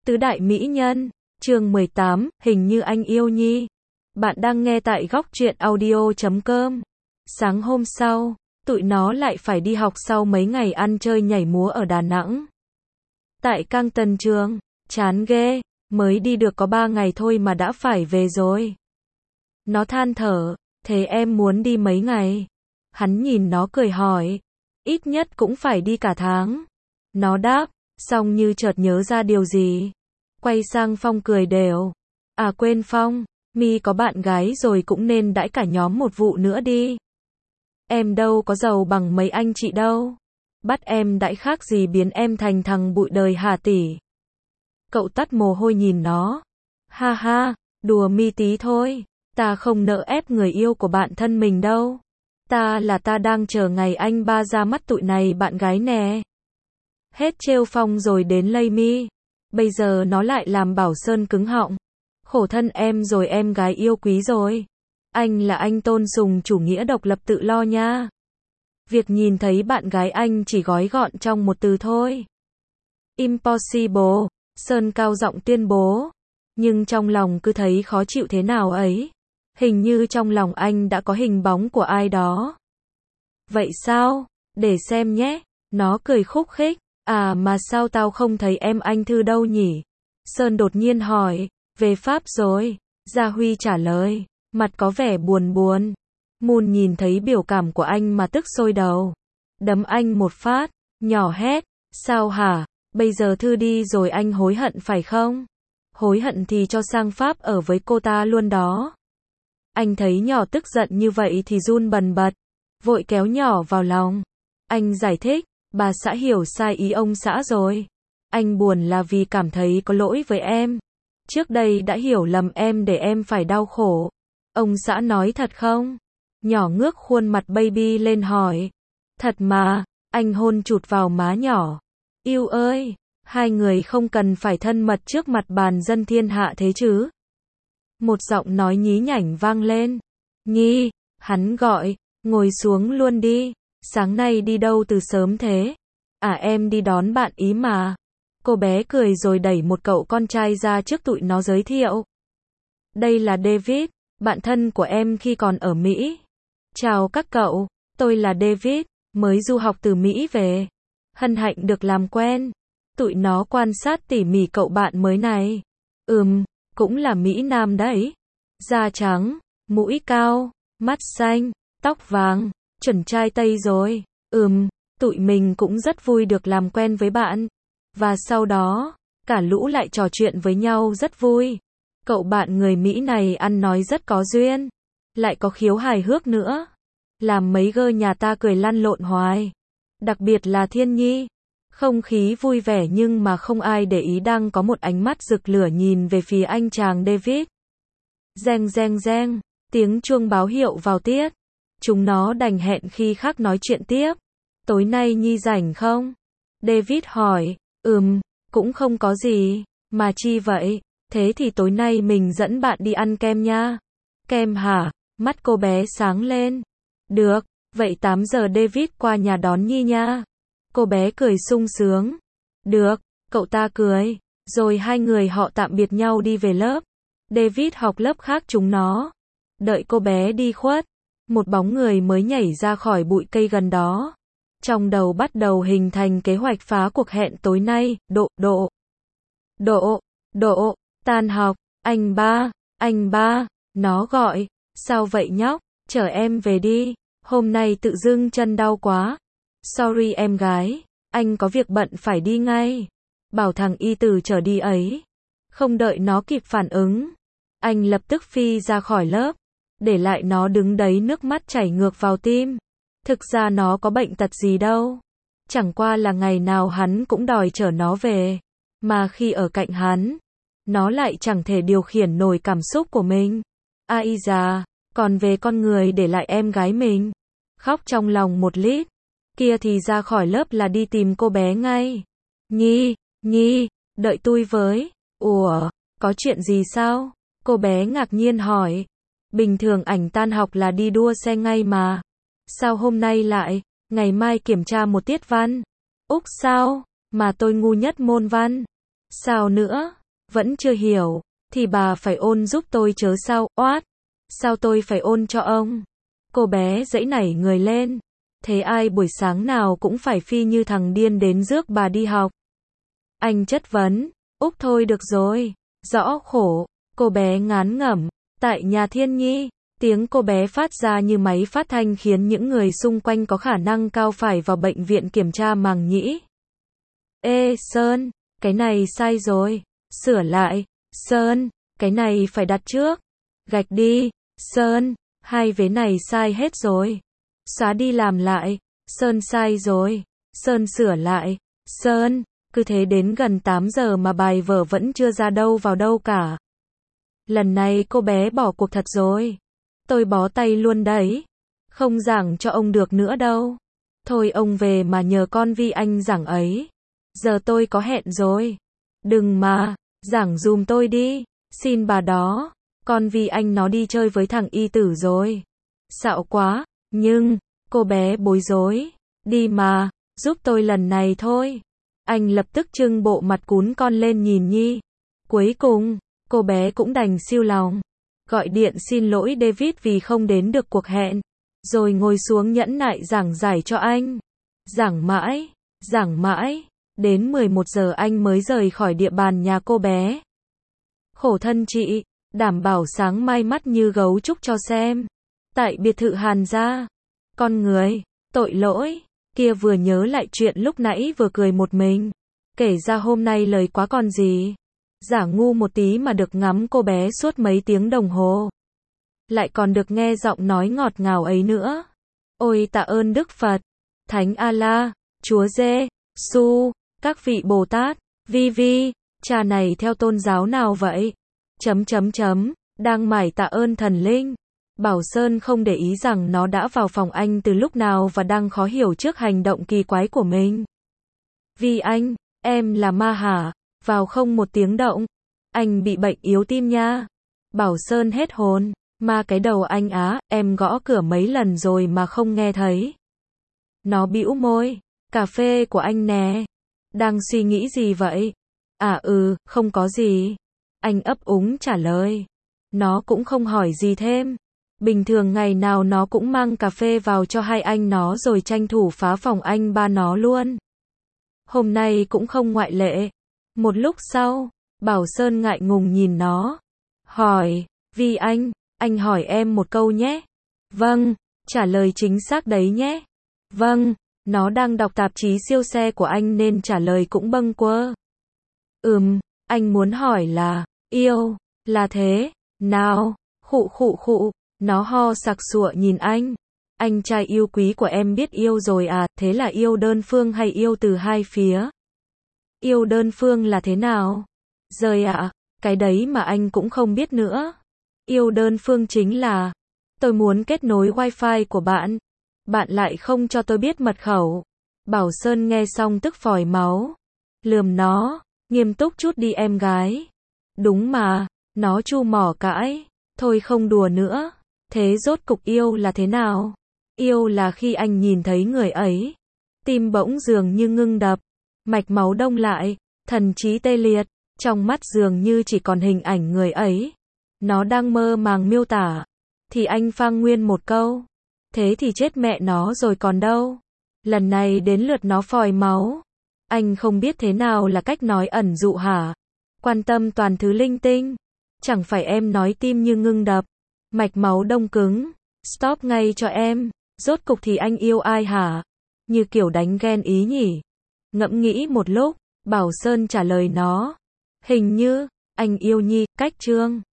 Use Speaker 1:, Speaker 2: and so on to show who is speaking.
Speaker 1: Tứ đại mỹ nhân, chương 18, hình như anh yêu Nhi. Bạn đang nghe tại góc truyện audio.com. Sáng hôm sau, tụi nó lại phải đi học sau mấy ngày ăn chơi nhảy múa ở Đà Nẵng. Tại Cang Tân Trường, chán ghê, mới đi được có 3 ngày thôi mà đã phải về rồi. Nó than thở, thế em muốn đi mấy ngày? Hắn nhìn nó cười hỏi, ít nhất cũng phải đi cả tháng. Nó đáp, xong như chợt nhớ ra điều gì. Quay sang Phong cười đều. À quên Phong, Mi có bạn gái rồi cũng nên đãi cả nhóm một vụ nữa đi. Em đâu có giàu bằng mấy anh chị đâu. Bắt em đãi khác gì biến em thành thằng bụi đời hả tỷ. Cậu tắt mồ hôi nhìn nó. Ha ha, đùa Mi tí thôi. Ta không nỡ ép người yêu của bạn thân mình đâu. Ta đang chờ ngày anh ba ra mắt tụi này bạn gái nè. Hết trêu Phong rồi đến lây Mi. Bây giờ nó lại làm Bảo Sơn cứng họng. Khổ thân em rồi em gái yêu quý rồi. Anh là anh tôn sùng chủ nghĩa độc lập tự lo nha. Việc nhìn thấy bạn gái anh chỉ gói gọn trong một từ thôi. Impossible, Sơn cao giọng tuyên bố. Nhưng trong lòng cứ thấy khó chịu thế nào ấy. Hình như trong lòng anh đã có hình bóng của ai đó. Vậy sao? Để xem nhé. Nó cười khúc khích. À mà sao tao không thấy em anh Thư đâu nhỉ? Sơn đột nhiên hỏi. Về Pháp rồi. Gia Huy trả lời. Mặt có vẻ buồn buồn. Moon nhìn thấy biểu cảm của anh mà tức sôi đầu. Đấm anh một phát. Nhỏ hét. Sao hả? Bây giờ Thư đi rồi anh hối hận phải không? Hối hận thì cho sang Pháp ở với cô ta luôn đó. Anh thấy nhỏ tức giận như vậy thì run bần bật. Vội kéo nhỏ vào lòng. Anh giải thích. Bà xã hiểu sai ý ông xã rồi. Anh buồn là vì cảm thấy có lỗi với em. Trước đây đã hiểu lầm em để em phải đau khổ. Ông xã nói thật không? Nhỏ ngước khuôn mặt baby lên hỏi. Thật mà, anh hôn chụt vào má nhỏ. Yêu ơi, hai người không cần phải thân mật trước mặt bàn dân thiên hạ thế chứ. Một giọng nói nhí nhảnh vang lên. Nhi, hắn gọi, ngồi xuống luôn đi. Sáng nay đi đâu từ sớm thế? À em đi đón bạn ý mà. Cô bé cười rồi đẩy một cậu con trai ra trước tụi nó giới thiệu. Đây là David, bạn thân của em khi còn ở Mỹ. Chào các cậu, tôi là David, mới du học từ Mỹ về. Hân hạnh được làm quen. Tụi nó quan sát tỉ mỉ cậu bạn mới này. Cũng là Mỹ Nam đấy. Da trắng, mũi cao, mắt xanh, tóc vàng. Chuẩn trai Tây rồi. Tụi mình cũng rất vui được làm quen với bạn. Và sau đó, cả lũ lại trò chuyện với nhau rất vui. Cậu bạn người Mỹ này ăn nói rất có duyên. Lại có khiếu hài hước nữa. Làm mấy gơ nhà ta cười lăn lộn hoài. Đặc biệt là Thiên Nhi. Không khí vui vẻ nhưng mà không ai để ý đang có một ánh mắt rực lửa nhìn về phía anh chàng David. Reng reng reng, tiếng chuông báo hiệu vào tiết. Chúng nó đành hẹn khi khác nói chuyện tiếp. Tối nay Nhi rảnh không? David hỏi. Cũng không có gì. Mà chi vậy? Thế thì tối nay mình dẫn bạn đi ăn kem nha. Kem hả? Mắt cô bé sáng lên. Được, vậy 8 giờ David qua nhà đón Nhi nha. Cô bé cười sung sướng. Được, cậu ta cười. Rồi hai người họ tạm biệt nhau đi về lớp. David học lớp khác chúng nó. Đợi cô bé đi khuất. Một bóng người mới nhảy ra khỏi bụi cây gần đó. Trong đầu bắt đầu hình thành kế hoạch phá cuộc hẹn tối nay. Độ, tan học, anh ba, nó gọi. Sao vậy nhóc, chở em về đi. Hôm nay tự dưng chân đau quá. Sorry em gái, anh có việc bận phải đi ngay. Bảo thằng y từ chở đi ấy. Không đợi nó kịp phản ứng. Anh lập tức phi ra khỏi lớp. Để lại nó đứng đấy nước mắt chảy ngược vào tim. Thực ra nó có bệnh tật gì đâu. Chẳng qua là ngày nào hắn cũng đòi chở nó về. Mà khi ở cạnh hắn, nó lại chẳng thể điều khiển nổi cảm xúc của mình. Ai da, còn về con người để lại em gái mình. Khóc trong lòng một lít. Kia thì ra khỏi lớp là đi tìm cô bé ngay. Nhi, đợi tôi với. Ủa, có chuyện gì sao? Cô bé ngạc nhiên hỏi. Bình thường ảnh tan học là đi đua xe ngay mà. Sao hôm nay lại, ngày mai kiểm tra một tiết văn. Úc sao, mà tôi ngu nhất môn văn. Sao nữa, Vẫn chưa hiểu, thì bà phải ôn giúp tôi chớ sao, oát. Sao tôi phải ôn cho ông? Cô bé giãy nảy người lên. Thế ai buổi sáng nào cũng phải phi như thằng điên đến rước bà đi học? Anh chất vấn. Úc thôi được rồi. Rõ khổ. Cô bé ngán ngẩm. Tại nhà Thiên Nhi, tiếng cô bé phát ra như máy phát thanh khiến những người xung quanh có khả năng cao phải vào bệnh viện kiểm tra màng nhĩ. Ê, Sơn, cái này sai rồi. Sửa lại. Sơn, cái này phải đặt trước. Gạch đi. Sơn, hai vế này sai hết rồi. Xóa đi làm lại. Sơn sai rồi. Sơn sửa lại. Sơn, cứ thế đến gần 8 giờ mà bài vở vẫn chưa ra đâu vào đâu cả. Lần này cô bé bỏ cuộc thật rồi. Tôi bó tay luôn đấy. Không giảng cho ông được nữa đâu. Thôi ông về mà nhờ con Vi Anh giảng ấy. Giờ tôi có hẹn rồi. Đừng mà, giảng dùm tôi đi. Xin bà đó. Con Vi Anh nó đi chơi với thằng Y Tử rồi. Xạo quá. Nhưng, cô bé bối rối. Đi mà, giúp tôi lần này thôi. Anh lập tức trưng bộ mặt cún con lên nhìn Nhi. Cuối cùng, cô bé cũng đành siêu lòng. Gọi điện xin lỗi David vì không đến được cuộc hẹn. Rồi ngồi xuống nhẫn nại giảng giải cho anh. Giảng mãi. Đến 11 giờ anh mới rời khỏi địa bàn nhà cô bé. Khổ thân chị, đảm bảo sáng mai mắt như gấu trúc cho xem. Tại biệt thự Hàn gia. Con người, tội lỗi. Kia vừa nhớ lại chuyện lúc nãy vừa cười một mình. Kể ra hôm nay lời quá còn gì. Giả ngu một tí mà được ngắm cô bé suốt mấy tiếng đồng hồ. Lại còn được nghe giọng nói ngọt ngào ấy nữa. Ôi tạ ơn Đức Phật, Thánh Allah, Chúa Giê-xu, các vị Bồ Tát, Vi, cha này theo tôn giáo nào vậy? Đang mải tạ ơn thần linh. Bảo Sơn không để ý rằng nó đã vào phòng anh từ lúc nào và đang khó hiểu trước hành động kỳ quái của mình. Vi Anh, em là ma hả? Vào không một tiếng động. Anh bị bệnh yếu tim nha. Bảo Sơn hết hồn. Ma cái đầu anh á, em gõ cửa mấy lần rồi mà không nghe thấy. Nó bĩu môi. Cà phê của anh nè. Đang suy nghĩ gì vậy? À không có gì. Anh ấp úng trả lời. Nó cũng không hỏi gì thêm. Bình thường ngày nào nó cũng mang cà phê vào cho hai anh nó rồi tranh thủ phá phòng anh ba nó luôn. Hôm nay cũng không ngoại lệ. Một lúc sau, Bảo Sơn ngại ngùng nhìn nó. Hỏi, Vi anh hỏi em một câu nhé. Vâng, trả lời chính xác đấy nhé. Vâng, nó đang đọc tạp chí siêu xe của anh nên trả lời cũng bâng quơ. Anh muốn hỏi là, yêu, là thế, nào, khụ, nó ho sặc sụa nhìn anh. Anh trai yêu quý của em biết yêu rồi à, thế là yêu đơn phương hay yêu từ hai phía? Yêu đơn phương là thế nào? Rời ạ, cái đấy mà anh cũng không biết nữa. Yêu đơn phương chính là, tôi muốn kết nối wifi của bạn. Bạn lại không cho tôi biết mật khẩu. Bảo Sơn nghe xong tức phòi máu. Lườm nó, nghiêm túc chút đi em gái. Đúng mà, nó chu mỏ cãi. Thôi không đùa nữa. Thế rốt cục yêu là thế nào? Yêu là khi anh nhìn thấy người ấy. Tim bỗng dường như ngưng đập. Mạch máu đông lại. Thần trí tê liệt. Trong mắt dường như chỉ còn hình ảnh người ấy. Nó đang mơ màng miêu tả. Thì anh phang nguyên một câu. Thế thì chết mẹ nó rồi còn đâu. Lần này đến lượt nó phòi máu. Anh không biết thế nào là cách nói ẩn dụ hả? Quan tâm toàn thứ linh tinh. Chẳng phải em nói tim như ngưng đập. Mạch máu đông cứng. Stop ngay cho em. Rốt cục thì anh yêu ai hả? Như kiểu đánh ghen ý nhỉ? Ngẫm nghĩ một lúc, Bảo Sơn trả lời nó. Hình như, anh yêu Nhi, cách Trương.